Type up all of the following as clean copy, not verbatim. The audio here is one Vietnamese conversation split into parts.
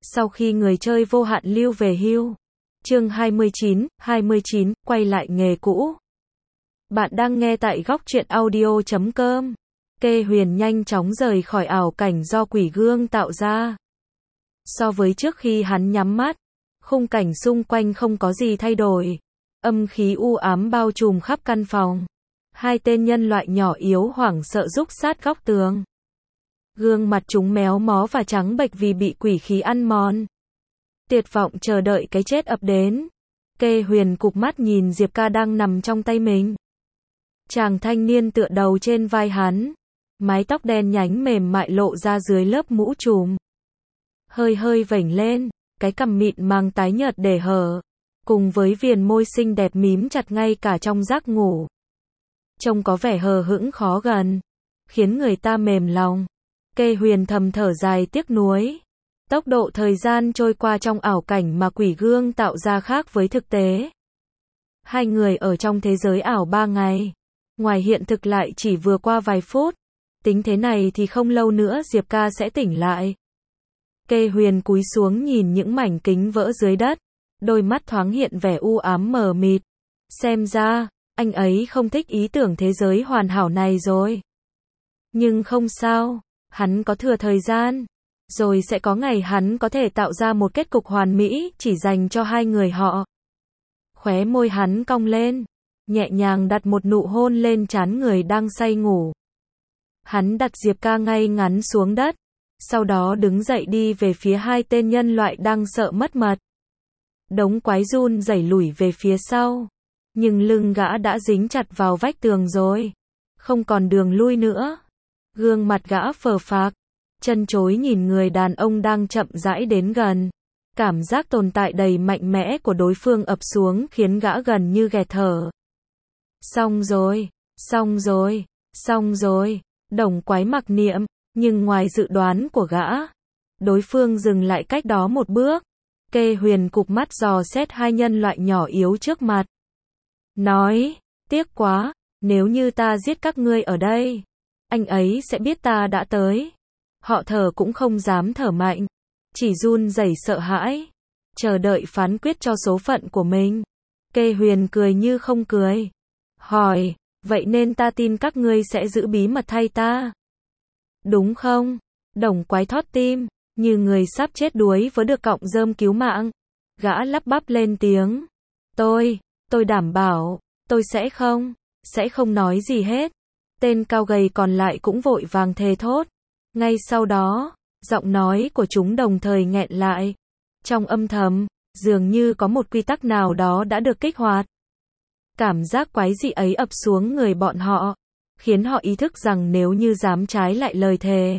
Sau khi người chơi vô hạn lưu về hưu. Chương 29, quay lại nghề cũ. Bạn đang nghe tại góc truyện audio.com. Kê Huyền nhanh chóng rời khỏi ảo cảnh do quỷ gương tạo ra. So với trước khi hắn nhắm mắt, khung cảnh xung quanh không có gì thay đổi. Âm khí u ám bao trùm khắp căn phòng. Hai tên nhân loại nhỏ yếu hoảng sợ rúc sát góc tường. Gương mặt chúng méo mó và trắng bệch vì bị quỷ khí ăn mòn. Tuyệt vọng chờ đợi cái chết ập đến. Kê Huyền cụp mắt nhìn Diệp Ca đang nằm trong tay mình. Chàng thanh niên tựa đầu trên vai hắn. Mái tóc đen nhánh mềm mại lộ ra dưới lớp mũ trùm. Hơi hơi vểnh lên, cái cằm mịn màng tái nhợt để hở. Cùng với viền môi xinh đẹp mím chặt ngay cả trong giấc ngủ. Trông có vẻ hờ hững khó gần, khiến người ta mềm lòng. Kê Huyền thầm thở dài tiếc nuối. Tốc độ thời gian trôi qua trong ảo cảnh mà quỷ gương tạo ra khác với thực tế. Hai người ở trong thế giới ảo 3 ngày. Ngoài hiện thực lại chỉ vừa qua vài phút. Tính thế này thì không lâu nữa Diệp Ca sẽ tỉnh lại. Kê Huyền cúi xuống nhìn những mảnh kính vỡ dưới đất. Đôi mắt thoáng hiện vẻ u ám mờ mịt. Xem ra, anh ấy không thích ý tưởng thế giới hoàn hảo này rồi. Nhưng không sao, hắn có thừa thời gian. Rồi sẽ có ngày hắn có thể tạo ra một kết cục hoàn mỹ chỉ dành cho hai người họ. Khóe môi hắn cong lên, nhẹ nhàng đặt một nụ hôn lên trán người đang say ngủ. Hắn đặt Diệp Ca ngay ngắn xuống đất, sau đó đứng dậy đi về phía hai tên nhân loại đang sợ mất mật. Đống quái run rẩy lùi về phía sau, nhưng lưng gã đã dính chặt vào vách tường rồi, không còn đường lui nữa. Gương mặt gã phờ phạc, chân chối nhìn người đàn ông đang chậm rãi đến gần. Cảm giác tồn tại đầy mạnh mẽ của đối phương ập xuống khiến gã gần như nghẹt thở. Xong rồi, xong rồi, xong rồi, đồng quái mặc niệm, nhưng ngoài dự đoán của gã, đối phương dừng lại cách đó một bước. Kê Huyền cụp mắt dò xét hai nhân loại nhỏ yếu trước mặt. Nói, tiếc quá, nếu như ta giết các ngươi ở đây, anh ấy sẽ biết ta đã tới. Họ thở cũng không dám thở mạnh, chỉ run rẩy sợ hãi, chờ đợi phán quyết cho số phận của mình. Kê Huyền cười như không cười, hỏi, vậy nên ta tin các ngươi sẽ giữ bí mật thay ta, đúng không? Đồng quái thót tim, như người sắp chết đuối với được cọng rơm cứu mạng. Gã lắp bắp lên tiếng, tôi đảm bảo, tôi sẽ không nói gì hết. Tên cao gầy còn lại cũng vội vàng thề thốt. Ngay sau đó, giọng nói của chúng đồng thời nghẹn lại. Trong âm thầm, dường như có một quy tắc nào đó đã được kích hoạt. Cảm giác quái dị ấy ập xuống người bọn họ, khiến họ ý thức rằng nếu như dám trái lại lời thề,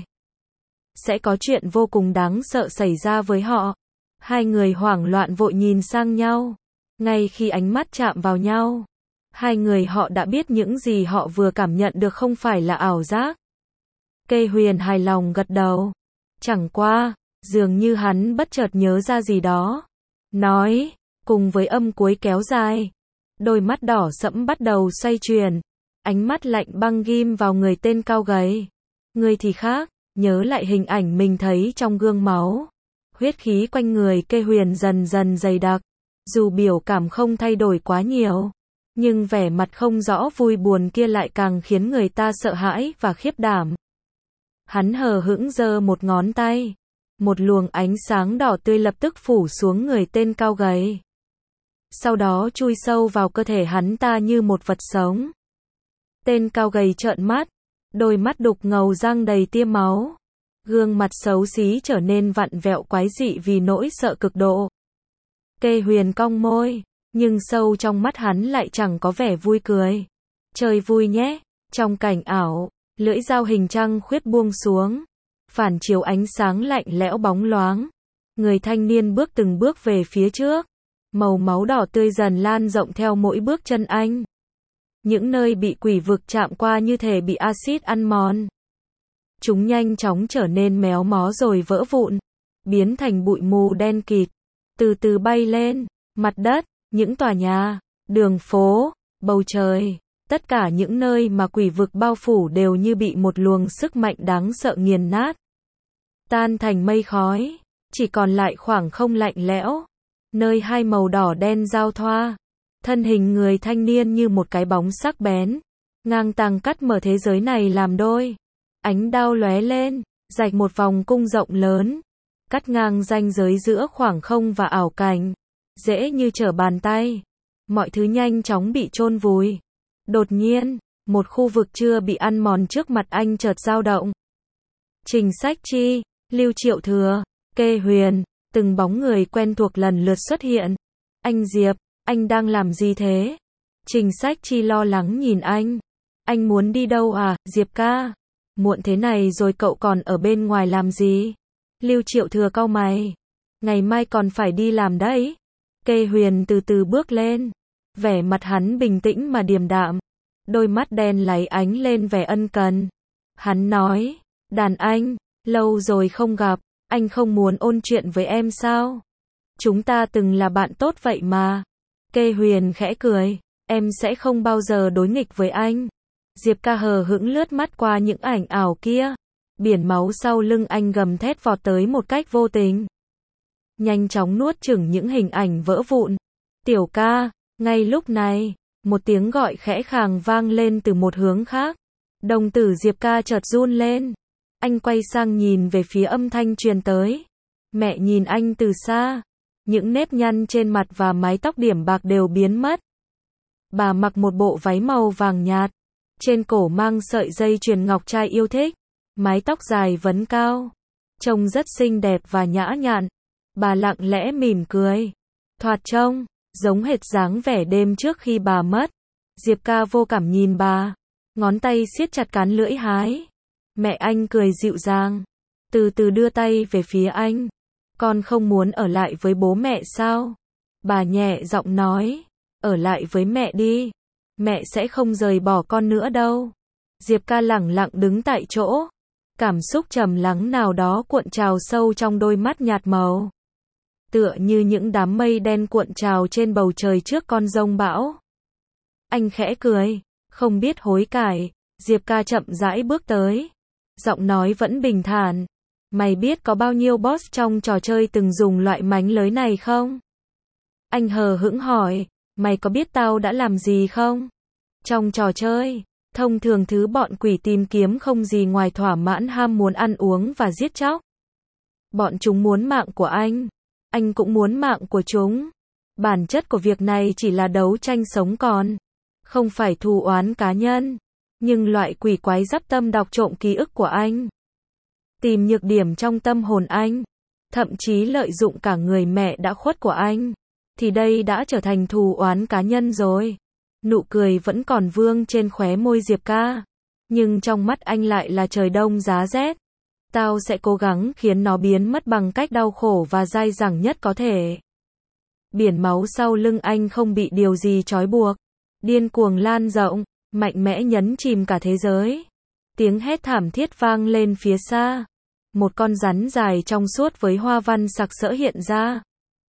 sẽ có chuyện vô cùng đáng sợ xảy ra với họ. Hai người hoảng loạn vội nhìn sang nhau. Ngay khi ánh mắt chạm vào nhau, hai người họ đã biết những gì họ vừa cảm nhận được không phải là ảo giác. Kê Huyền hài lòng gật đầu. Chẳng qua, dường như hắn bất chợt nhớ ra gì đó. Nói, cùng với âm cuối kéo dài, đôi mắt đỏ sẫm bắt đầu xoay chuyển. Ánh mắt lạnh băng ghim vào người tên cao gầy. Người thì khác, nhớ lại hình ảnh mình thấy trong gương máu. Huyết khí quanh người Kê Huyền dần dần dày đặc. Dù biểu cảm không thay đổi quá nhiều, nhưng vẻ mặt không rõ vui buồn kia lại càng khiến người ta sợ hãi và khiếp đảm. Hắn hờ hững giơ một ngón tay. Một luồng ánh sáng đỏ tươi lập tức phủ xuống người tên cao gầy. Sau đó chui sâu vào cơ thể hắn ta như một vật sống. Tên cao gầy trợn mắt, đôi mắt đục ngầu răng đầy tia máu. Gương mặt xấu xí trở nên vặn vẹo quái dị vì nỗi sợ cực độ. Kê Huyền cong môi, nhưng sâu trong mắt hắn lại chẳng có vẻ vui cười. Chơi vui nhé. Trong cảnh ảo, lưỡi dao hình trăng khuyết buông xuống, phản chiếu ánh sáng lạnh lẽo bóng loáng. Người thanh niên bước từng bước về phía trước. Màu máu đỏ tươi dần lan rộng theo mỗi bước chân anh. Những nơi bị quỷ vực chạm qua như thể bị axit ăn mòn. Chúng nhanh chóng trở nên méo mó rồi vỡ vụn, biến thành bụi mù đen kịt, từ từ bay lên. Mặt đất, những tòa nhà, đường phố, bầu trời, tất cả những nơi mà quỷ vực bao phủ đều như bị một luồng sức mạnh đáng sợ nghiền nát, tan thành mây khói. chỉ còn lại khoảng không lạnh lẽo, nơi hai màu đỏ đen giao thoa. Thân hình người thanh niên như một cái bóng sắc bén, ngang tàng cắt mở thế giới này làm đôi. Ánh đao lóe lên, rạch một vòng cung rộng lớn, cắt ngang ranh giới giữa khoảng không và ảo cảnh, dễ như trở bàn tay. Mọi thứ nhanh chóng bị chôn vùi. Đột nhiên, một khu vực chưa bị ăn mòn trước mặt anh chợt dao động. Trình Sách Chi, Lưu Triệu Thừa, Kê Huyền, từng bóng người quen thuộc lần lượt xuất hiện. Anh Diệp, anh đang làm gì thế? Trình Sách Chi lo lắng nhìn anh. Anh muốn đi đâu à, Diệp ca? Muộn thế này rồi cậu còn ở bên ngoài làm gì? Lưu Triệu Thừa cau mày. Ngày mai còn phải đi làm đấy. Kê Huyền từ từ bước lên. Vẻ mặt hắn bình tĩnh mà điềm đạm. Đôi mắt đen láy ánh lên vẻ ân cần. Hắn nói, đàn anh, lâu rồi không gặp, anh không muốn ôn chuyện với em sao? Chúng ta từng là bạn tốt vậy mà. Kê Huyền khẽ cười, em sẽ không bao giờ đối nghịch với anh. Diệp ca hờ hững lướt mắt qua những ảnh ảo kia. Biển máu sau lưng anh gầm thét vọt tới một cách vô tình. Nhanh chóng nuốt chửng những hình ảnh vỡ vụn. Tiểu ca, ngay lúc này, một tiếng gọi khẽ khàng vang lên từ một hướng khác. Đồng tử Diệp ca chợt run lên. Anh quay sang nhìn về phía âm thanh truyền tới. Mẹ nhìn anh từ xa. Những nếp nhăn trên mặt và mái tóc điểm bạc đều biến mất. Bà mặc một bộ váy màu vàng nhạt. Trên cổ mang sợi dây chuyền ngọc trai yêu thích. Mái tóc dài vấn cao. Trông rất xinh đẹp và nhã nhặn. Bà lặng lẽ mỉm cười. Thoạt trông, giống hệt dáng vẻ đêm trước khi bà mất. Diệp ca vô cảm nhìn bà. Ngón tay siết chặt cán lưỡi hái. Mẹ anh cười dịu dàng. Từ từ đưa tay về phía anh. Con không muốn ở lại với bố mẹ sao? Bà nhẹ giọng nói. Ở lại với mẹ đi. Mẹ sẽ không rời bỏ con nữa đâu. Diệp ca lẳng lặng đứng tại chỗ. Cảm xúc trầm lắng nào đó cuộn trào sâu trong đôi mắt nhạt màu. Tựa như những đám mây đen cuộn trào trên bầu trời trước con giông bão. Anh khẽ cười, không biết hối cải. Diệp ca chậm rãi bước tới. Giọng nói vẫn bình thản. Mày biết có bao nhiêu boss trong trò chơi từng dùng loại mánh lới này không? Anh hờ hững hỏi, mày có biết tao đã làm gì không? Trong trò chơi, thông thường thứ bọn quỷ tìm kiếm không gì ngoài thỏa mãn ham muốn ăn uống và giết chóc. Bọn chúng muốn mạng của anh cũng muốn mạng của chúng. Bản chất của việc này chỉ là đấu tranh sống còn, không phải thù oán cá nhân. Nhưng loại quỷ quái giáp tâm đọc trộm ký ức của anh, tìm nhược điểm trong tâm hồn anh, thậm chí lợi dụng cả người mẹ đã khuất của anh, thì đây đã trở thành thù oán cá nhân rồi. Nụ cười vẫn còn vương trên khóe môi Diệp ca, nhưng trong mắt anh lại là trời đông giá rét. Tao sẽ cố gắng khiến nó biến mất bằng cách đau khổ và dai dẳng nhất có thể. Biển máu sau lưng anh không bị điều gì trói buộc, điên cuồng lan rộng, mạnh mẽ nhấn chìm cả thế giới. Tiếng hét thảm thiết vang lên phía xa. Một con rắn dài trong suốt với hoa văn sặc sỡ hiện ra.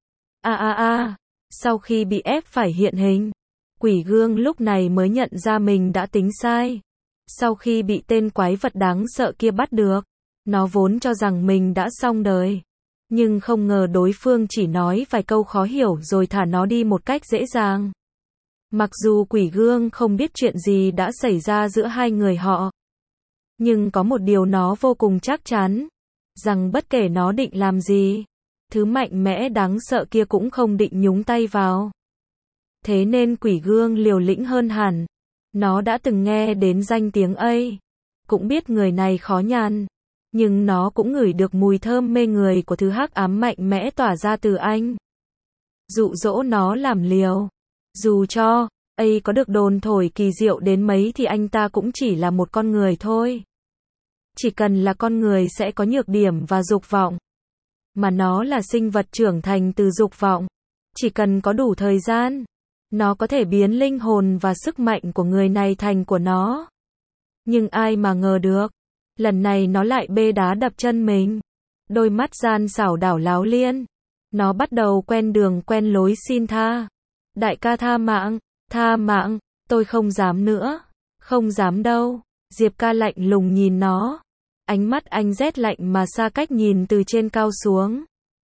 Sau khi bị ép phải hiện hình, Quỷ Gương lúc này mới nhận ra mình đã tính sai. Sau khi bị tên quái vật đáng sợ kia bắt được, nó vốn cho rằng mình đã xong đời. Nhưng không ngờ đối phương chỉ nói vài câu khó hiểu rồi thả nó đi một cách dễ dàng. Mặc dù Quỷ Gương không biết chuyện gì đã xảy ra giữa hai người họ, nhưng có một điều nó vô cùng chắc chắn, rằng bất kể nó định làm gì, thứ mạnh mẽ đáng sợ kia cũng không định nhúng tay vào. Thế nên Quỷ Gương liều lĩnh hơn hẳn. Nó đã từng nghe đến danh tiếng ấy, cũng biết người này khó nhằn, nhưng nó cũng ngửi được mùi thơm mê người của thứ hắc ám mạnh mẽ tỏa ra từ anh. Dụ dỗ nó làm liều. Dù cho ấy có được đồn thổi kỳ diệu đến mấy thì anh ta cũng chỉ là một con người thôi. Chỉ cần là con người sẽ có nhược điểm và dục vọng. Mà nó là sinh vật trưởng thành từ dục vọng. Chỉ cần có đủ thời gian, nó có thể biến linh hồn và sức mạnh của người này thành của nó. Nhưng ai mà ngờ được, lần này nó lại bê đá đập chân mình. Đôi mắt gian xảo đảo láo liên. Nó bắt đầu quen đường quen lối xin tha. Đại ca tha mạng, tôi không dám nữa. Không dám đâu. Diệp ca lạnh lùng nhìn nó. Ánh mắt anh rét lạnh mà xa cách nhìn từ trên cao xuống.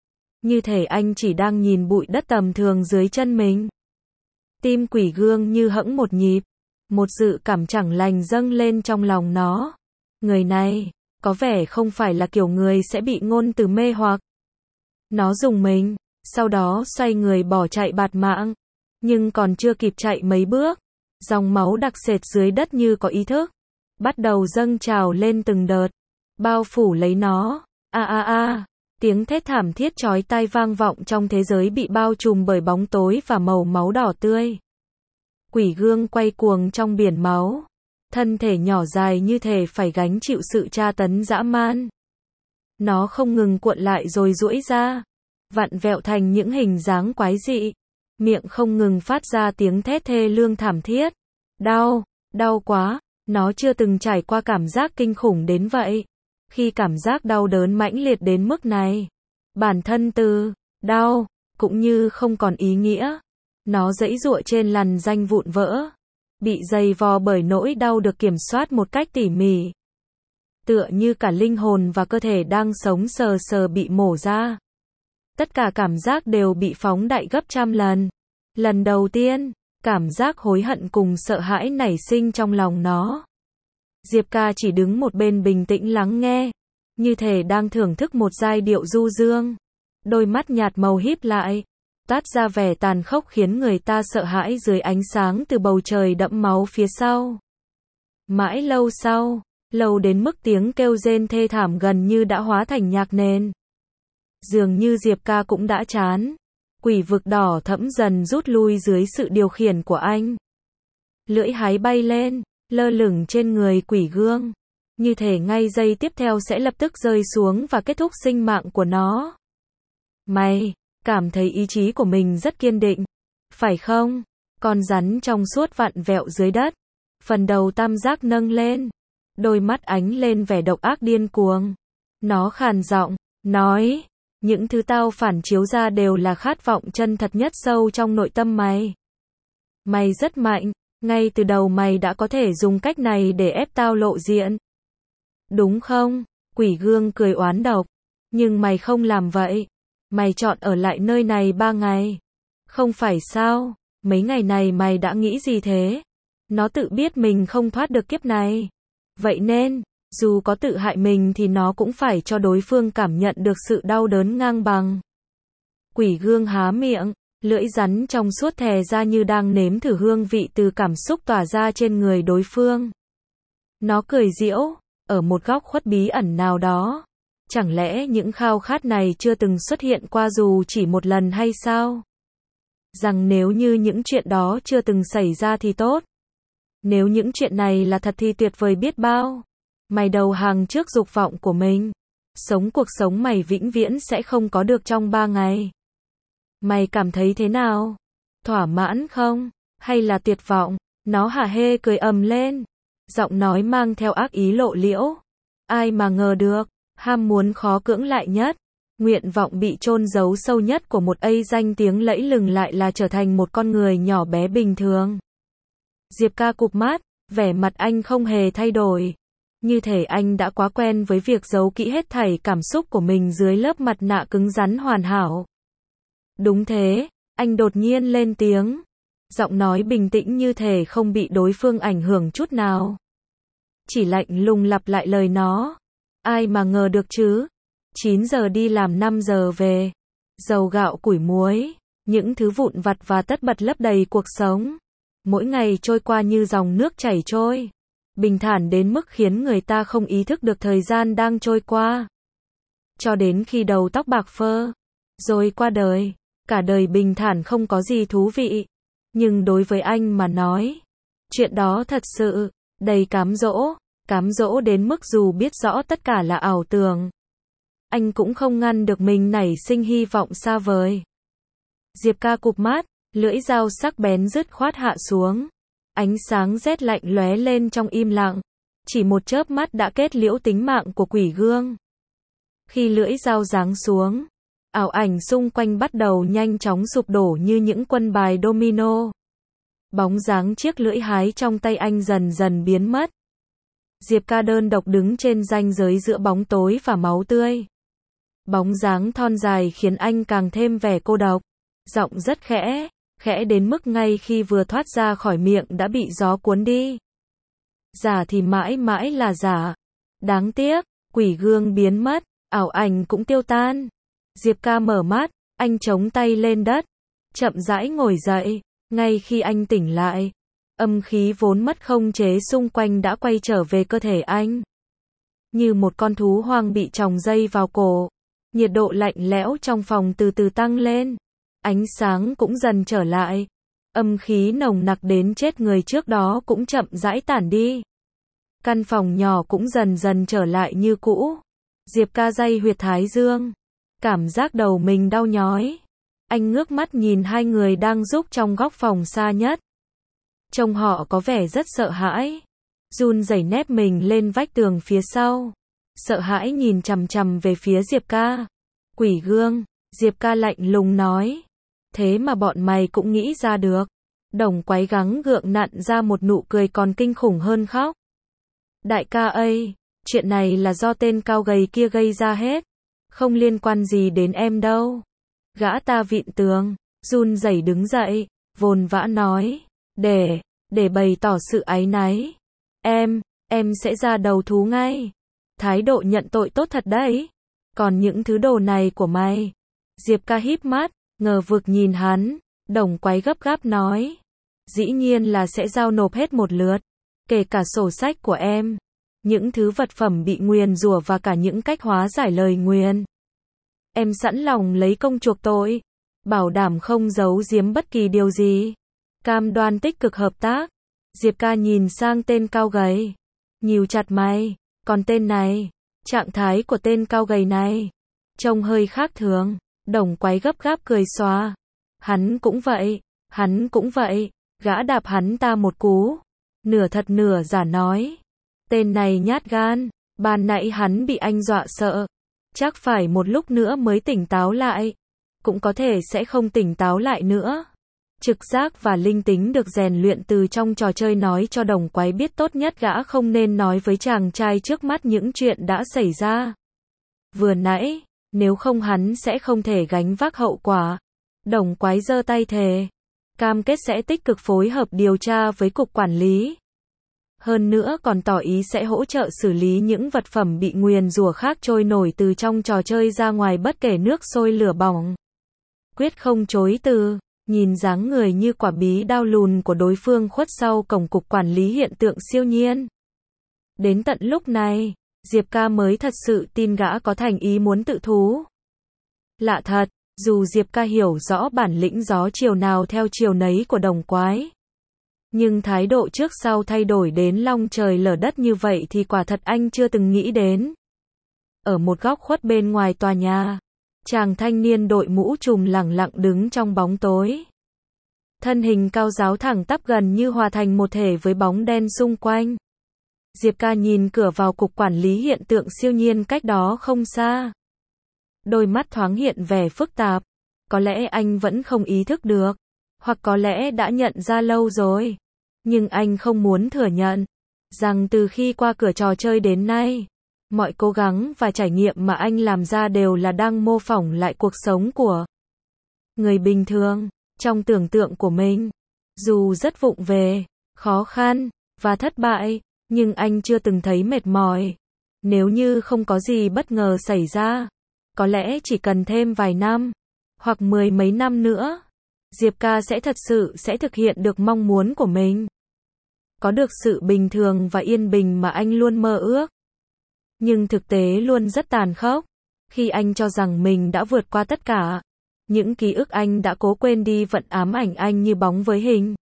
như thể anh chỉ đang nhìn bụi đất tầm thường dưới chân mình. Tim Quỷ Gương như hẫng một nhịp, một dự cảm chẳng lành dâng lên trong lòng nó. Người này, có vẻ không phải là kiểu người sẽ bị ngôn từ mê hoặc. Nó rùng mình, sau đó xoay người bỏ chạy bạt mạng. Nhưng còn chưa kịp chạy mấy bước, dòng máu đặc sệt dưới đất như có ý thức, bắt đầu dâng trào lên từng đợt, bao phủ lấy nó. A a a, tiếng thét thảm thiết chói tai vang vọng trong thế giới bị bao trùm bởi bóng tối và màu máu đỏ tươi. Quỷ Gương quay cuồng trong biển máu, thân thể nhỏ dài như thể phải gánh chịu sự tra tấn dã man. Nó không ngừng cuộn lại rồi duỗi ra, vặn vẹo thành những hình dáng quái dị, miệng không ngừng phát ra tiếng thét thê lương thảm thiết. Đau, đau quá, nó chưa từng trải qua cảm giác kinh khủng đến vậy. Khi cảm giác đau đớn mãnh liệt đến mức này, bản thân từ đau cũng như không còn ý nghĩa. Nó giãy giụa trên làn danh vụn vỡ, bị dày vò bởi nỗi đau được kiểm soát một cách tỉ mỉ. Tựa như cả linh hồn và cơ thể đang sống sờ sờ bị mổ ra. Tất cả cảm giác đều bị phóng đại gấp trăm lần. Lần đầu tiên, cảm giác hối hận cùng sợ hãi nảy sinh trong lòng nó. Diệp Ca chỉ đứng một bên bình tĩnh lắng nghe, như thể đang thưởng thức một giai điệu du dương. Đôi mắt nhạt màu híp lại, toát ra vẻ tàn khốc khiến người ta sợ hãi dưới ánh sáng từ bầu trời đẫm máu phía sau. Mãi lâu sau, lâu đến mức tiếng kêu rên thê thảm gần như đã hóa thành nhạc nền. Dường như Diệp Ca cũng đã chán. Quỷ vực đỏ thẫm dần rút lui dưới sự điều khiển của anh. Lưỡi hái bay lên, lơ lửng trên người Quỷ Gương, như thể ngay giây tiếp theo sẽ lập tức rơi xuống và kết thúc sinh mạng của nó. Mày cảm thấy ý chí của mình rất kiên định, phải không? Con rắn trong suốt vặn vẹo dưới đất, phần đầu tam giác nâng lên, đôi mắt ánh lên vẻ độc ác điên cuồng. Nó khàn giọng nói, những thứ tao phản chiếu ra đều là khát vọng chân thật nhất sâu trong nội tâm mày. Mày rất mạnh, ngay từ đầu mày đã có thể dùng cách này để ép tao lộ diện. Đúng không? Quỷ Gương cười oán độc. Nhưng mày không làm vậy. Mày chọn ở lại nơi này 3 ngày. Không phải sao? Mấy ngày này mày đã nghĩ gì thế? Nó tự biết mình không thoát được kiếp này. Vậy nên, dù có tự hại mình thì nó cũng phải cho đối phương cảm nhận được sự đau đớn ngang bằng. Quỷ Gương há miệng, lưỡi rắn trong suốt thè ra như đang nếm thử hương vị từ cảm xúc tỏa ra trên người đối phương. Nó cười giễu, ở một góc khuất bí ẩn nào đó. Chẳng lẽ những khao khát này chưa từng xuất hiện qua dù chỉ một lần hay sao? Rằng nếu như những chuyện đó chưa từng xảy ra thì tốt. Nếu những chuyện này là thật thì tuyệt vời biết bao. Mày đầu hàng trước dục vọng của mình. Sống cuộc sống mày vĩnh viễn sẽ không có được trong 3 ngày. Mày cảm thấy thế nào? Thỏa mãn không? Hay là tuyệt vọng? Nó hả hê cười ầm lên. Giọng nói mang theo ác ý lộ liễu. Ai mà ngờ được, ham muốn khó cưỡng lại nhất, nguyện vọng bị chôn giấu sâu nhất của một A danh tiếng lẫy lừng lại là trở thành một con người nhỏ bé bình thường. Diệp Ca cụp mắt, vẻ mặt anh không hề thay đổi. Như thể anh đã quá quen với việc giấu kỹ hết thảy cảm xúc của mình dưới lớp mặt nạ cứng rắn hoàn hảo. Đúng thế, anh đột nhiên lên tiếng. Giọng nói bình tĩnh như thể không bị đối phương ảnh hưởng chút nào. Chỉ lạnh lùng lặp lại lời nó. Ai mà ngờ được chứ? 9 giờ đi làm 5 giờ về. Dầu gạo củi muối, những thứ vụn vặt và tất bật lấp đầy cuộc sống. Mỗi ngày trôi qua như dòng nước chảy trôi. Bình thản đến mức khiến người ta không ý thức được thời gian đang trôi qua. Cho đến khi đầu tóc bạc phơ, rồi qua đời. Cả đời bình thản không có gì thú vị. Nhưng đối với anh mà nói, chuyện đó thật sự đầy cám dỗ đến mức dù biết rõ tất cả là ảo tưởng, anh cũng không ngăn được mình nảy sinh hy vọng xa vời. Diệp Ca cụp mắt, lưỡi dao sắc bén dứt khoát hạ xuống. Ánh sáng rét lạnh lóe lên trong im lặng. Chỉ một chớp mắt đã kết liễu tính mạng của Quỷ Gương. Khi lưỡi dao giáng xuống, ảo ảnh xung quanh bắt đầu nhanh chóng sụp đổ như những quân bài domino. Bóng dáng chiếc lưỡi hái trong tay anh dần dần biến mất. Diệp Ca đơn độc đứng trên ranh giới giữa bóng tối và máu tươi. Bóng dáng thon dài khiến anh càng thêm vẻ cô độc. Giọng rất khẽ, khẽ đến mức ngay khi vừa thoát ra khỏi miệng đã bị gió cuốn đi. Giả thì mãi mãi là giả. Đáng tiếc, quỷ gương biến mất, ảo ảnh cũng tiêu tan. Diệp Ca mở mắt, anh chống tay lên đất, chậm rãi ngồi dậy. Ngay khi anh tỉnh lại, âm khí vốn mất không chế xung quanh đã quay trở về cơ thể anh. Như một con thú hoang bị tròng dây vào cổ. Nhiệt độ lạnh lẽo trong phòng từ từ tăng lên. Ánh sáng cũng dần trở lại. Âm khí nồng nặc đến chết người trước đó cũng chậm rãi tản đi. Căn phòng nhỏ cũng dần dần trở lại như cũ. Diệp Ca day huyệt thái dương. Cảm giác đầu mình đau nhói. Anh ngước mắt nhìn hai người đang giúp trong góc phòng xa nhất. Trông họ có vẻ rất sợ hãi. Run rẩy nép mình lên vách tường phía sau. Sợ hãi nhìn chằm chằm về phía Diệp Ca. Quỷ gương, Diệp Ca lạnh lùng nói. Thế mà bọn mày cũng nghĩ ra được. Đồng Quái gắng gượng nặn ra một nụ cười còn kinh khủng hơn khóc. Đại ca ơi, chuyện này là do tên cao gầy kia gây ra hết. Không liên quan gì đến em đâu. Gã ta vịn tường, run rẩy đứng dậy, vồn vã nói. Để bày tỏ sự áy náy. Em sẽ ra đầu thú ngay. Thái độ nhận tội tốt thật đấy. Còn những thứ đồ này của mày. Diệp Ca híp mắt, ngờ vực nhìn hắn. Đồng Quái gấp gáp nói. Dĩ nhiên là sẽ giao nộp hết một lượt. Kể cả sổ sách của em. Những thứ vật phẩm bị nguyền rủa và cả những cách hóa giải lời nguyền. Em sẵn lòng lấy công chuộc tội. Bảo đảm không giấu giếm bất kỳ điều gì. Cam đoan tích cực hợp tác. Diệp Ca nhìn sang tên cao gầy. Nhíu chặt mày. Còn tên này, trạng thái của tên cao gầy này, trông hơi khác thường. Đồng Quái gấp gáp cười xòa. Hắn cũng vậy, gã đạp hắn ta một cú. Nửa thật nửa giả nói. Tên này nhát gan, ban nãy hắn bị anh dọa sợ. Chắc phải một lúc nữa mới tỉnh táo lại. Cũng có thể sẽ không tỉnh táo lại nữa. Trực giác và linh tính được rèn luyện từ trong trò chơi nói cho Đồng Quái biết tốt nhất gã không nên nói với chàng trai trước mắt những chuyện đã xảy ra vừa nãy, nếu không hắn sẽ không thể gánh vác hậu quả. Đồng Quái giơ tay thề, cam kết sẽ tích cực phối hợp điều tra với cục quản lý. Hơn nữa còn tỏ ý sẽ hỗ trợ xử lý những vật phẩm bị nguyền rủa khác trôi nổi từ trong trò chơi ra ngoài bất kể nước sôi lửa bỏng. Quyết không chối từ. Nhìn dáng người như quả bí đao lùn của đối phương khuất sau cổng cục quản lý hiện tượng siêu nhiên. Đến tận lúc này, Diệp Ca mới thật sự tin gã có thành ý muốn tự thú. Lạ thật, dù Diệp Ca hiểu rõ bản lĩnh gió chiều nào theo chiều nấy của Đồng Quái. Nhưng thái độ trước sau thay đổi đến long trời lở đất như vậy thì quả thật anh chưa từng nghĩ đến. Ở một góc khuất bên ngoài tòa nhà, chàng thanh niên đội mũ trùm lẳng lặng đứng trong bóng tối. Thân hình cao ráo thẳng tắp gần như hòa thành một thể với bóng đen xung quanh. Diệp Ca nhìn cửa vào cục quản lý hiện tượng siêu nhiên cách đó không xa. Đôi mắt thoáng hiện vẻ phức tạp. Có lẽ anh vẫn không ý thức được. Hoặc có lẽ đã nhận ra lâu rồi. Nhưng anh không muốn thừa nhận. Rằng từ khi qua cửa trò chơi đến nay, mọi cố gắng và trải nghiệm mà anh làm ra đều là đang mô phỏng lại cuộc sống của người bình thường, trong tưởng tượng của mình. Dù rất vụng về, khó khăn, và thất bại, nhưng anh chưa từng thấy mệt mỏi. Nếu như không có gì bất ngờ xảy ra, có lẽ chỉ cần thêm vài năm, hoặc 10 mấy năm nữa, Diệp Ca sẽ thật sự sẽ thực hiện được mong muốn của mình. Có được sự bình thường và yên bình mà anh luôn mơ ước. Nhưng thực tế luôn rất tàn khốc. Khi anh cho rằng mình đã vượt qua tất cả, những ký ức anh đã cố quên đi vẫn ám ảnh anh như bóng với hình.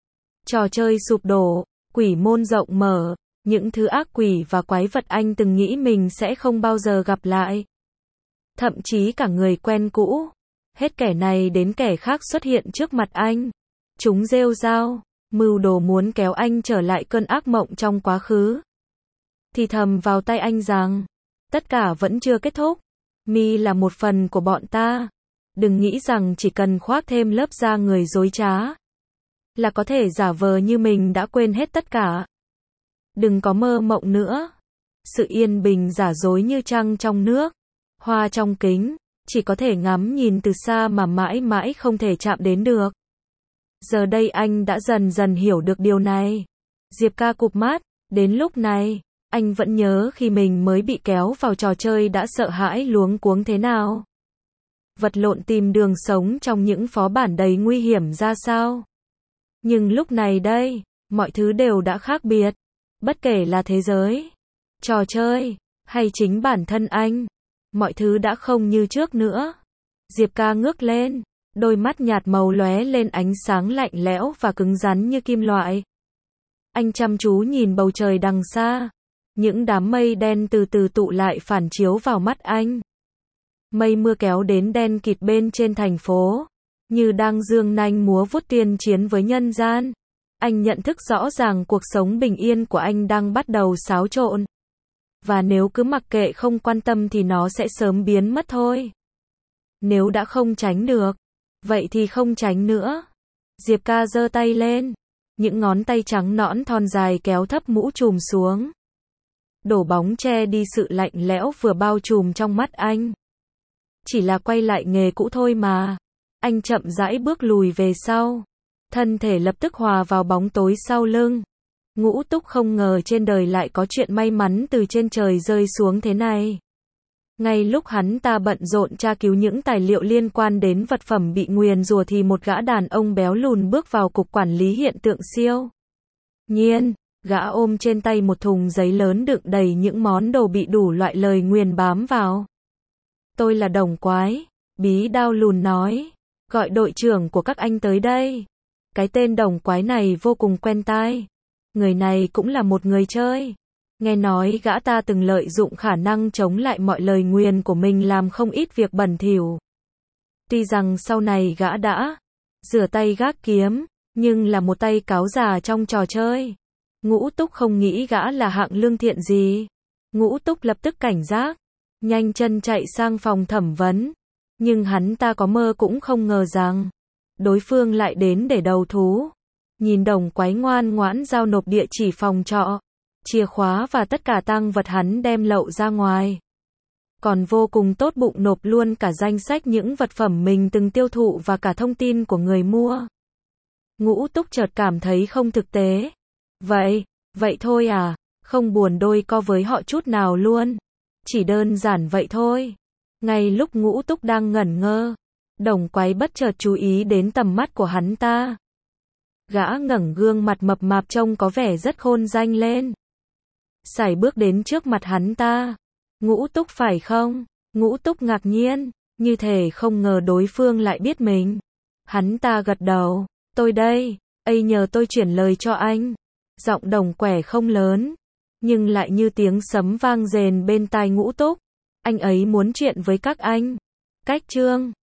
Trò chơi sụp đổ, quỷ môn rộng mở, những thứ ác quỷ và quái vật anh từng nghĩ mình sẽ không bao giờ gặp lại. Thậm chí cả người quen cũ, hết kẻ này đến kẻ khác xuất hiện trước mặt anh. Chúng rêu rao, mưu đồ muốn kéo anh trở lại cơn ác mộng trong quá khứ. Thì thầm vào tay anh rằng, tất cả vẫn chưa kết thúc. Mi là một phần của bọn ta. Đừng nghĩ rằng chỉ cần khoác thêm lớp da người dối trá, là có thể giả vờ như mình đã quên hết tất cả. Đừng có mơ mộng nữa. Sự yên bình giả dối như trăng trong nước, Hoa trong kính, chỉ có thể ngắm nhìn từ xa mà mãi mãi không thể chạm đến được. Giờ đây anh đã dần dần hiểu được điều này. Diệp ca cụp mắt, đến lúc này, anh vẫn nhớ khi mình mới bị kéo vào trò chơi đã sợ hãi luống cuống thế nào. Vật lộn tìm đường sống trong những phó bản đầy nguy hiểm ra sao. Nhưng lúc này đây, mọi thứ đều đã khác biệt. Bất kể là thế giới, trò chơi, hay chính bản thân anh, mọi thứ đã không như trước nữa. Diệp ca ngước lên, đôi mắt nhạt màu lóe lên ánh sáng lạnh lẽo và cứng rắn như kim loại. Anh chăm chú nhìn bầu trời đằng xa. Những đám mây đen từ từ tụ lại phản chiếu vào mắt anh. Mây mưa kéo đến đen kịt bên trên thành phố, như đang giương nanh múa vuốt tuyên chiến với nhân gian. Anh nhận thức rõ ràng cuộc sống bình yên của anh đang bắt đầu xáo trộn. Và nếu cứ mặc kệ không quan tâm thì nó sẽ sớm biến mất thôi. Nếu đã không tránh được, vậy thì không tránh nữa. Diệp ca giơ tay lên. Những ngón tay trắng nõn thon dài kéo thấp mũ trùm xuống. Đổ bóng che đi sự lạnh lẽo vừa bao trùm trong mắt anh. Chỉ là quay lại nghề cũ thôi mà. Anh chậm rãi bước lùi về sau. Thân thể lập tức hòa vào bóng tối sau lưng. Ngũ Túc không ngờ trên đời lại có chuyện may mắn từ trên trời rơi xuống thế này. Ngay lúc hắn ta bận rộn tra cứu những tài liệu liên quan đến vật phẩm bị nguyền rủa thì một gã đàn ông béo lùn bước vào cục quản lý hiện tượng siêu nhiên. Gã ôm trên tay một thùng giấy lớn đựng đầy những món đồ bị đủ loại lời nguyền bám vào. Tôi là Đồng Quái, bí đao lùn nói. Gọi đội trưởng của các anh tới đây. Cái tên Đồng Quái này vô cùng quen tai. Người này cũng là một người chơi. Nghe nói gã ta từng lợi dụng khả năng chống lại mọi lời nguyền của mình làm không ít việc bẩn thỉu. Tuy rằng sau này gã đã rửa tay gác kiếm, nhưng là một tay cáo già trong trò chơi. Ngũ Túc không nghĩ gã là hạng lương thiện gì. Ngũ Túc lập tức cảnh giác, nhanh chân chạy sang phòng thẩm vấn. Nhưng hắn ta có mơ cũng không ngờ rằng đối phương lại đến để đầu thú. Nhìn Đồng Quái ngoan ngoãn giao nộp địa chỉ phòng trọ, chìa khóa và tất cả tang vật hắn đem lậu ra ngoài. Còn vô cùng tốt bụng nộp luôn cả danh sách những vật phẩm mình từng tiêu thụ và cả thông tin của người mua. Ngũ Túc chợt cảm thấy không thực tế. Vậy thôi à, không buồn đôi co với họ chút nào luôn. Chỉ đơn giản vậy thôi. Ngay lúc Ngũ Túc đang ngẩn ngơ, Đồng Quái bất chợt chú ý đến tầm mắt của hắn ta. Gã ngẩng gương mặt mập mạp trông có vẻ rất khôn danh lên. Sải bước đến trước mặt hắn ta. Ngũ Túc phải không? Ngũ Túc ngạc nhiên, như thể không ngờ đối phương lại biết mình. Hắn ta gật đầu. Tôi đây, nhờ tôi chuyển lời cho anh. Giọng Đồng Quẻ không lớn, nhưng lại như tiếng sấm vang rền bên tai Ngũ Túc. Anh ấy muốn chuyện với các anh. Cách chương